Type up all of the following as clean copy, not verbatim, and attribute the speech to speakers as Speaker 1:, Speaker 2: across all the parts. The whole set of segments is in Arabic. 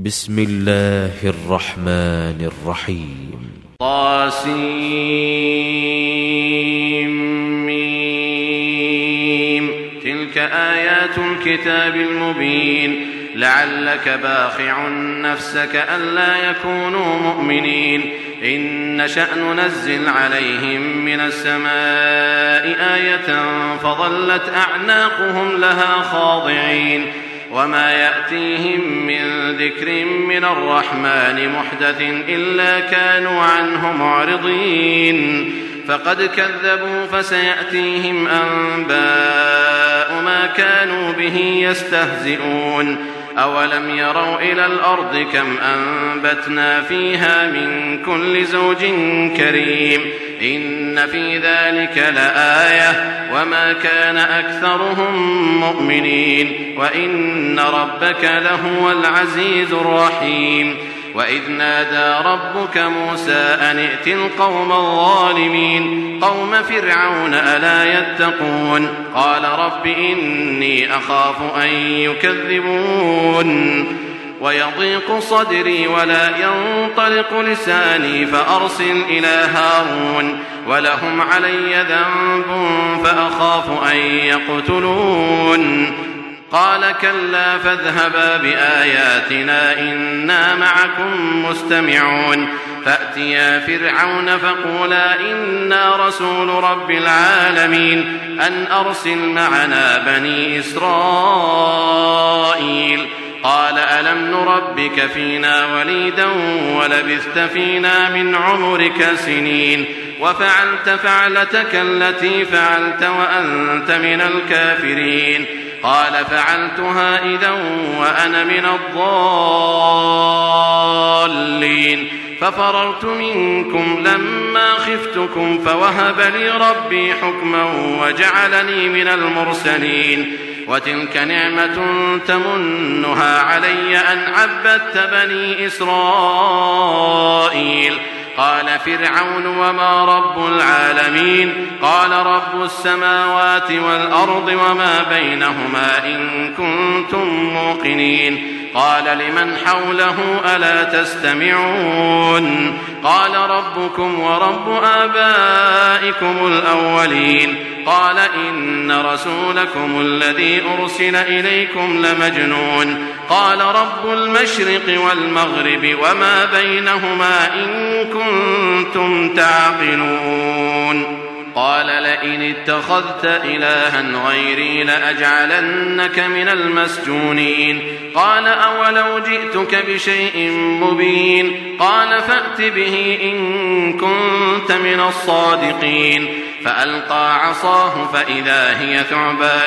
Speaker 1: بسم الله الرحمن الرحيم.
Speaker 2: طاسيم. تلك آيات الكتاب المبين. لعلك باخع نفسك ألا يكونوا مؤمنين. إن نشأ ننزل عليهم من السماء آية فظلت أعناقهم لها خاضعين. وما يأتيهم من ذكر من الرحمن محدث إلا كانوا عنه معرضين. فقد كذبوا فسيأتيهم أنباء ما كانوا به يستهزئون. أولم يروا إلى الأرض كم أنبتنا فيها من كل زوج كريم. إن في ذلك لآية وما كان أكثرهم مؤمنين وإن ربك لهو العزيز الرحيم. وإذ نادى ربك موسى أن ائت القوم الظالمين قوم فرعون ألا يتقون. قال رب إني أخاف أن يكذبون ويضيق صدري ولا ينطلق لساني فأرسل إلى هارون ولهم علي ذنب فأخاف أن يقتلون. قال كلا فاذهبا بآياتنا إنا معكم مستمعون. فأتيا فرعون فقولا إنا رسول رب العالمين أن أرسل معنا بني إسرائيل. قال ألم نربك فينا وليدا ولبثت فينا من عمرك سنين وفعلت فعلتك التي فعلت وأنت من الكافرين. قال فعلتها إذا وأنا من الضالين ففررت منكم لما خفتكم فوهب لي ربي حكما وجعلني من المرسلين. وتلك نعمة تمنها علي أن عبدت بني إسرائيل. قال فرعون وما رب العالمين. قال رب السماوات والأرض وما بينهما إن كنتم موقنين. قال لمن حوله ألا تستمعون. قال ربكم ورب آبائكم الأولين. قال إن رسولكم الذي أرسل إليكم لمجنون. قال رب المشرق والمغرب وما بينهما إن كنتم تعقلون. قال لئن اتخذت إلها غيري لأجعلنك من المسجونين. قال أولو جئتك بشيء مبين. قال فأت به إن كنت من الصادقين. فألقى عصاه فإذا هي ثعبان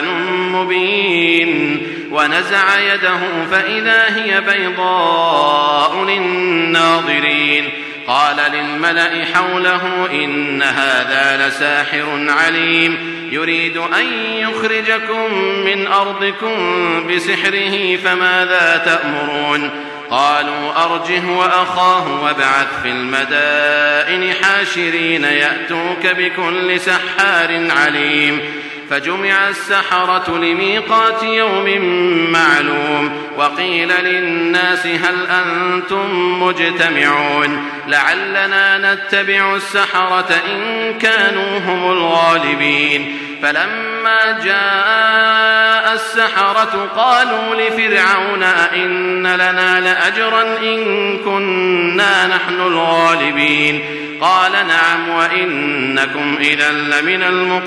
Speaker 2: مبين ونزع يده فإذا هي بيضاء للناظرين. قال للملأ حوله إن هذا لساحر عليم يريد أن يخرجكم من أرضكم بسحره فماذا تأمرون. قالوا أرجه وأخاه وابعث في المدائن حاشرين يأتوك بكل سحار عليم. فجمع السحرة لميقات يوم معلوم. وقيل للناس هل أنتم مجتمعون لعلنا نتبع السحرة إن كانوا هم الغالبين. فلما جاء السحرة قالوا لفرعون أئن لنا لأجرا إن كنا نحن الغالبين. قال نعم وإنكم إذا لمن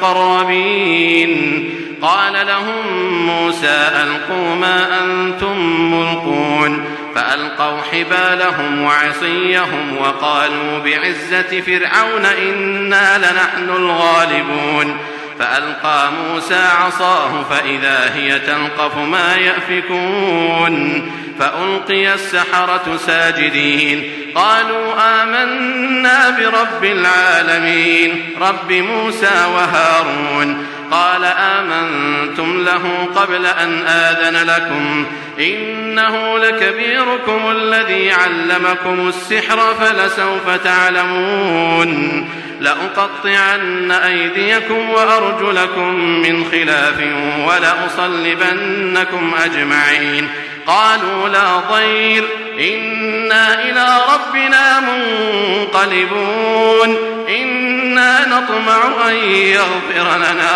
Speaker 2: المقربين. قال لهم موسى ألقوا ما أنتم ملقون. فألقوا حبالهم وعصيهم وقالوا بعزة فرعون إنا لنحن الغالبون. فألقى موسى عصاه فإذا هي تلقف ما يأفكون. فألقي السحرة ساجدين قالوا آمنا برب العالمين رب موسى وهارون. قال آمنتم له قبل أن آذن لكم إنه لكبيركم الذي علمكم السحر فلسوف تعلمون. لأقطعن أيديكم وأرجلكم من خلاف ولأصلبنكم أجمعين. قالوا لا ضير إنا إلى ربنا منقلبون إنا نطمع أن يغفر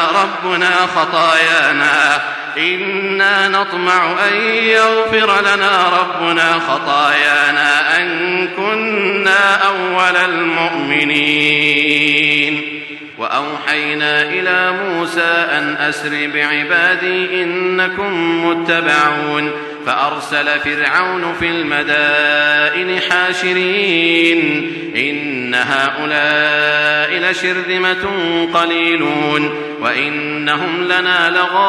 Speaker 2: لنا ربنا خطايانا أن كنا أول المؤمنين. وأوحينا إلى موسى أن أسر بعبادي إنكم متبعون فأرسل فرعون في المدائن حاشرين إن هؤلاء لشرذمة قليلون وإنهم لنا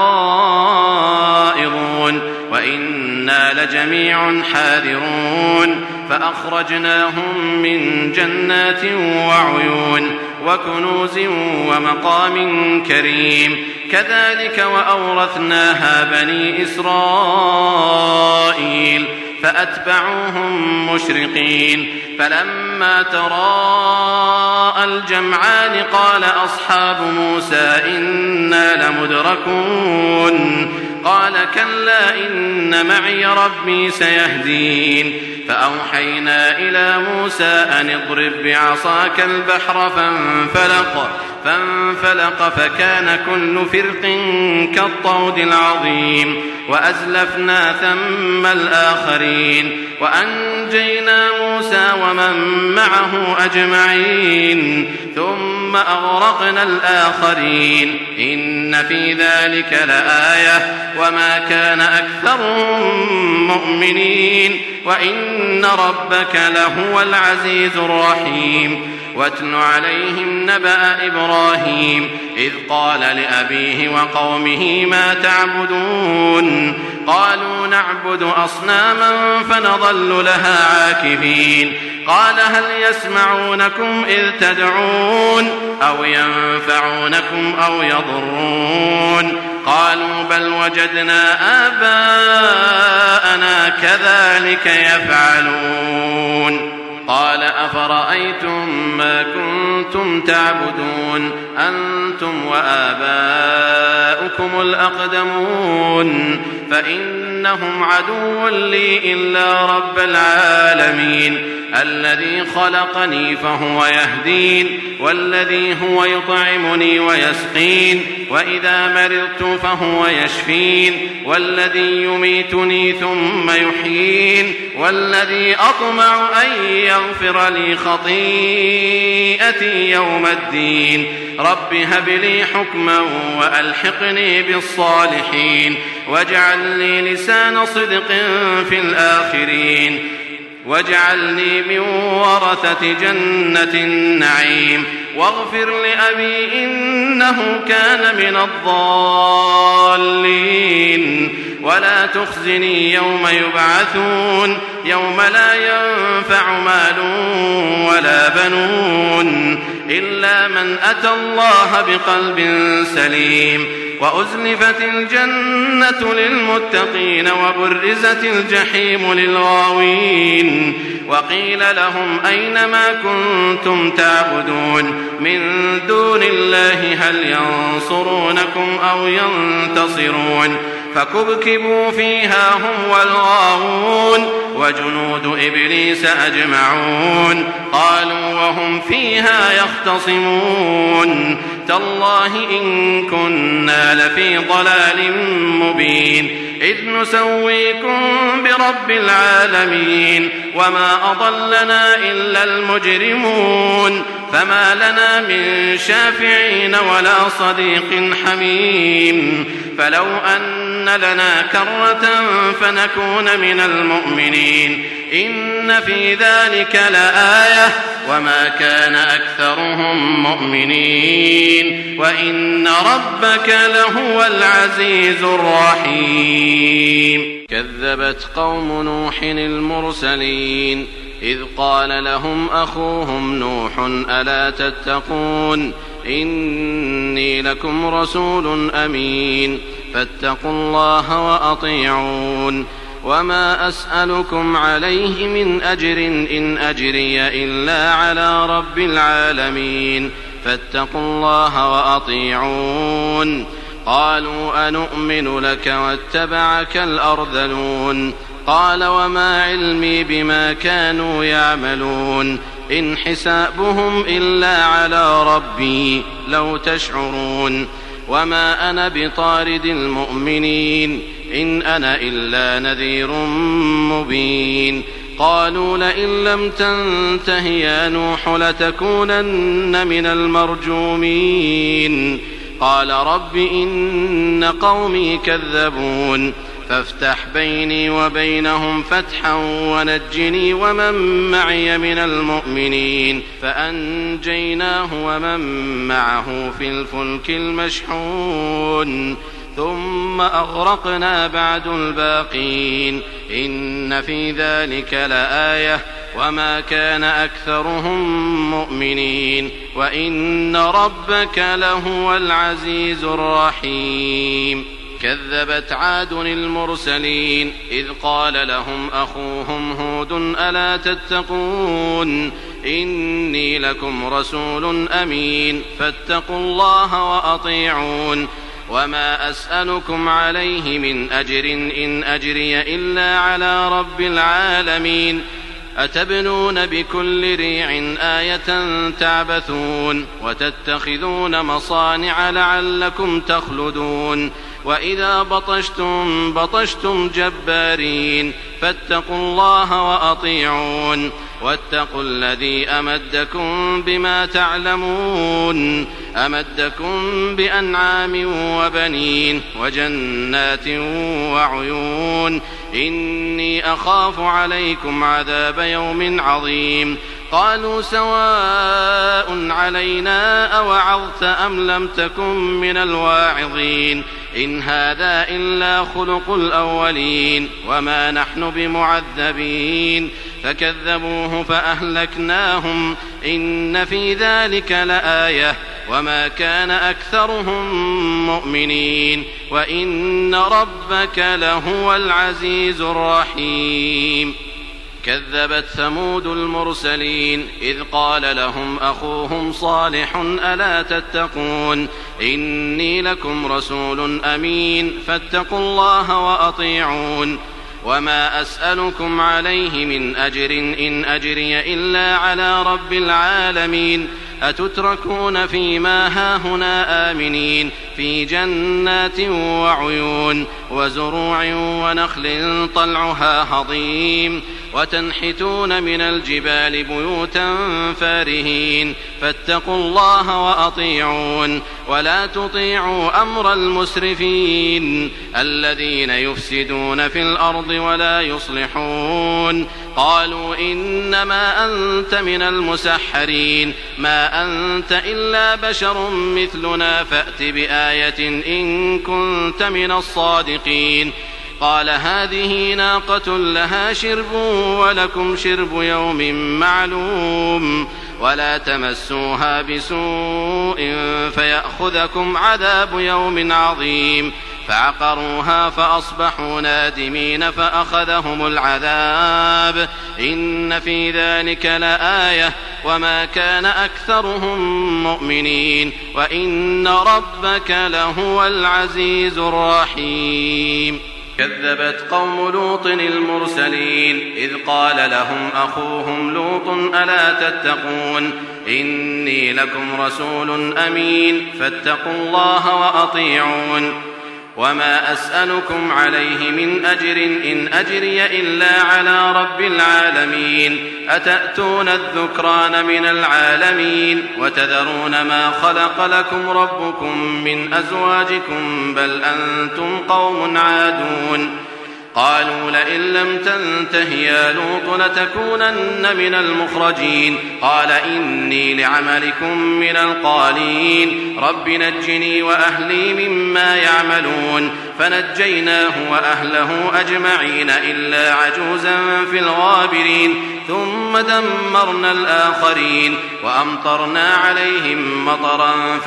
Speaker 2: لغائظون وإنا لجميع حاذرون فأخرجناهم من جنات وعيون وكنوز ومقام كريم كذلك وأورثناها بني إسرائيل فأتبعوهم مشرقين فلما تراءى الجمعان قال أصحاب موسى إنا لمدركون قال كلا إن معي ربي سيهدين فأوحينا إلى موسى أن اضرب بعصاك البحر فانفلق فكان كل فرق كالطود العظيم وأزلفنا ثم الآخرين وأنجينا موسى ومن معه أجمعين ثم أغرقنا الآخرين إن في ذلك لآية وما كان أكثرهم مؤمنين وإن ربك لهو العزيز الرحيم. واتل عليهم نبأ إبراهيم إذ قال لأبيه وقومه ما تعبدون قالوا نعبد أصناما فنظل لها عاكفين قال هل يسمعونكم إذ تدعون أو ينفعونكم أو يضرون قالوا بل وجدنا آباءنا كذلك يفعلون قال أفرأيتم ما كنتم تعبدون أنتم وآباؤكم الأقدمون فإنهم عدو لي إلا رب العالمين الذي خلقني فهو يهدين والذي هو يطعمني ويسقين وإذا مرضت فهو يشفين والذي يميتني ثم يحيين والذي أطمع أن يغفر لي خطيئتي يوم الدين رب هب لي حكما وألحقني بالصالحين واجعل لي لسان صدق في الآخرين واجعلني من ورثة جنة النعيم واغفر لأبي إنه كان من الضالين ولا تخزني يوم يبعثون يوم لا ينفع مال ولا بنون إلا من أتى الله بقلب سليم وأزلفت الجنة للمتقين وبرزت الجحيم للغاوين وقيل لهم أين ما كنتم تعبدون من دون الله هل ينصرونكم أو ينتصرون فكبكبوا فيها هم والغاوون وجنود إبليس أجمعون قالوا وهم فيها يختصمون تالله إن كنا لفي ضلال مبين إذ نسويكم برب العالمين وما أضلنا إلا المجرمون فما لنا من شافعين ولا صديق حميم فلو أن لنا كرة فنكون من المؤمنين إن في ذلك لآية وما كان أكثرهم مؤمنين وإن ربك لهو العزيز الرحيم. كذبت قوم نوح المرسلين إذ قال لهم أخوهم نوح ألا تتقون إني لكم رسول أمين فاتقوا الله وأطيعون وما أسألكم عليه من أجر إن أجري إلا على رب العالمين فاتقوا الله وأطيعون. قالوا أنؤمن لك واتبعك الأرذلون قال وما علمي بما كانوا يعملون إن حسابهم إلا على ربي لو تشعرون وما أنا بطارد المؤمنين إن أنا إلا نذير مبين قالوا لئن لم تنته يا نوح لتكونن من المرجومين قال رب إن قومي كذبون فافتح بيني وبينهم فتحا ونجني ومن معي من المؤمنين فأنجيناه ومن معه في الفلك المشحون ثم أغرقنا بعد الباقين إن في ذلك لآية وما كان أكثرهم مؤمنين وإن ربك لهو العزيز الرحيم كذبت عاد المرسلين إذ قال لهم أخوهم هود ألا تتقون إني لكم رسول أمين فاتقوا الله وأطيعون وما أسألكم عليه من أجر إن أجري إلا على رب العالمين أتبنون بكل ريع آية تعبثون وتتخذون مصانع لعلكم تخلدون وإذا بطشتم بطشتم جبارين فاتقوا الله وأطيعون واتقوا الذي أمدكم بما تعلمون أمدكم بأنعام وبنين وجنات وعيون إني أخاف عليكم عذاب يوم عظيم قالوا سواء علينا أوعظت أم لم تكن من الواعظين إن هذا إلا خلق الأولين وما نحن بمعذبين فكذبوه فأهلكناهم إن في ذلك لآية وما كان أكثرهم مؤمنين وإن ربك لهو العزيز الرحيم كذبت ثمود المرسلين إذ قال لهم أخوهم صالح ألا تتقون إني لكم رسول أمين فاتقوا الله وأطيعون وما أسألكم عليه من أجر إن أجري إلا على رب العالمين أتتركون فيما هاهنا آمنين في جنات وعيون وزروع ونخل طلعها هضيم وتنحتون من الجبال بيوتا فارهين فاتقوا الله وأطيعون ولا تطيعوا أمر المسرفين الذين يفسدون في الأرض ولا يصلحون قالوا إنما أنت من المسحرين ما أنت إلا بشر مثلنا فأت بآية إن كنت من الصادقين قال هذه ناقة لها شرب ولكم شرب يوم معلوم ولا تمسوها بسوء فيأخذكم عذاب يوم عظيم فعقروها فأصبحوا نادمين فأخذهم العذاب إن في ذلك لآية وما كان أكثرهم مؤمنين وإن ربك لهو العزيز الرحيم كذبت قوم لوط المرسلين إذ قال لهم أخوهم لوط ألا تتقون إني لكم رسول أمين فاتقوا الله وأطيعون وما أسألكم عليه من أجر إن أجري إلا على رب العالمين أتأتون الذكران من العالمين وتذرون ما خلق لكم ربكم من أزواجكم بل أنتم قوم عادون قالوا لئن لم تنته يا لوط لتكونن من المخرجين قال إني لعملكم من القالين رب نجني وأهلي مما يعملون فنجيناه وأهله أجمعين إلا عجوزا في الغابرين ثم دمرنا الآخرين وأمطرنا عليهم مطرا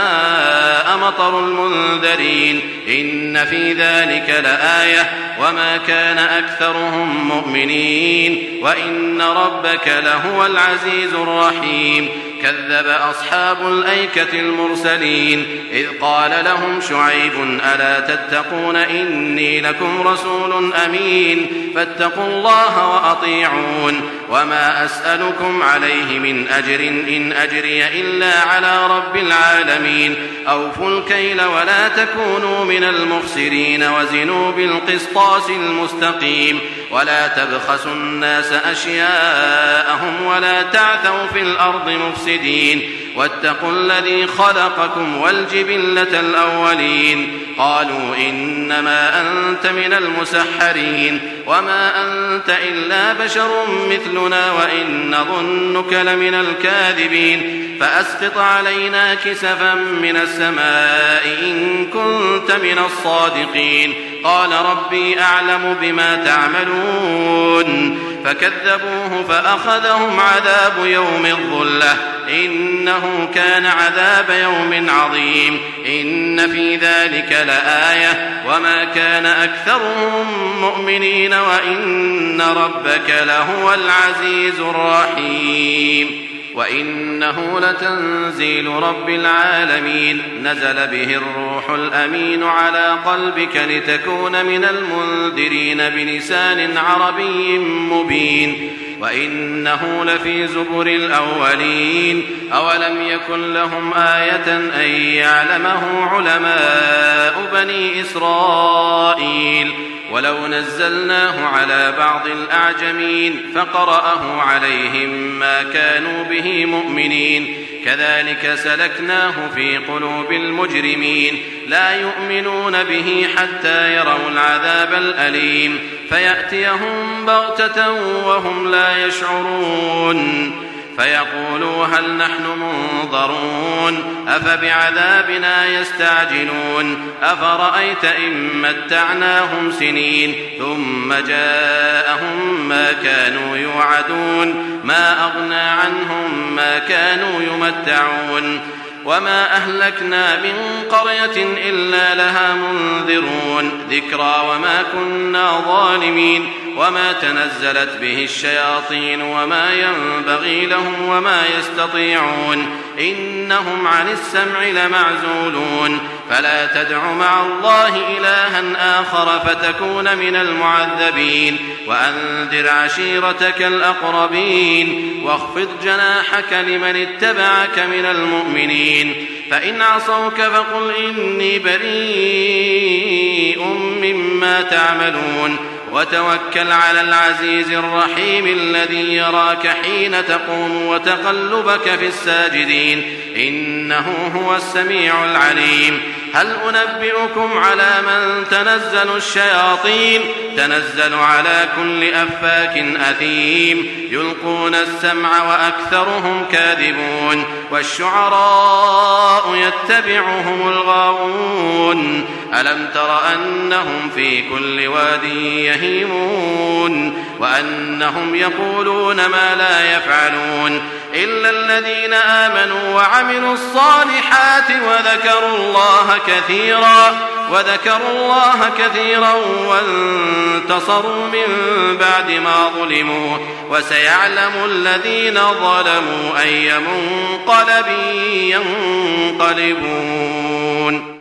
Speaker 2: فساء مطر المنذرين إن في ذلك لآية وما كان أكثرهم مؤمنين وإن ربك لهو العزيز الرحيم كذب أصحاب الأيكة المرسلين إذ قال لهم شعيب ألا تتقون إني لكم رسول أمين فاتقوا الله وأطيعون وما أسألكم عليه من أجر إن أجري إلا على رب العالمين أوفوا الكيل ولا تكونوا من المخسرين وزنوا بالقسطاس المستقيم ولا تبخسوا الناس أشياءهم ولا تعثوا في الأرض مفسدين واتقوا الذي خلقكم والجبلة الأولين قالوا إنما أنت من المسحرين وما أنت إلا بشر مثلنا وإن نظنك لمن الكاذبين فأسقط علينا كسفا من السماء إن كنت من الصادقين قال ربي أعلم بما تعملون فكذبوه فأخذهم عذاب يوم الظلة إنه كان عذاب يوم عظيم إن في ذلك لآية وما كان أكثرهم مؤمنين وإن ربك لهو العزيز الرحيم وإنه لتنزيل رب العالمين نزل به الروح الأمين على قلبك لتكون من المنذرين بلسان عربي مبين وإنه لفي زبر الأولين أولم يكن لهم آية أن يعلمه علماء بني إسرائيل ولو نزلناه على بعض الأعجمين فقرأه عليهم ما كانوا به مؤمنين كذلك سلكناه في قلوب المجرمين لا يؤمنون به حتى يروا العذاب الأليم فيأتيهم بغتة وهم لا يشعرون فيقولوا هل نحن منظرون أفبعذابنا يستعجلون أفرأيت إن متعناهم سنين ثم جاءهم ما كانوا يوعدون ما أغنى عنهم ما كانوا يمتعون وما أهلكنا من قرية إلا لها منذرون ذكرى وما كنا ظالمين وما تنزلت به الشياطين وما ينبغي لهم وما يستطيعون إنهم عن السمع لمعزولون فلا تدع مع الله إلها آخر فتكون من المعذبين وأنذر عشيرتك الأقربين واخفض جناحك لمن اتبعك من المؤمنين فإن عصوك فقل إني بريء مما تعملون وتوكل على العزيز الرحيم الذي يراك حين تقوم وتقلبك في الساجدين إنه هو السميع العليم هل أنبئكم على من تنزل الشياطين تنزل على كل أفاك أثيم يلقون السمع وأكثرهم كاذبون والشعراء يتبعهم الغاوون ألم تر أنهم في كل واد يهيمون وأنهم يقولون ما لا يفعلون إلا الذين آمنوا وعملوا الصالحات وذكروا الله كثيرا وانتصروا من بعد ما ظلموا وسيعلم الذين ظلموا أي منقلب ينقلبون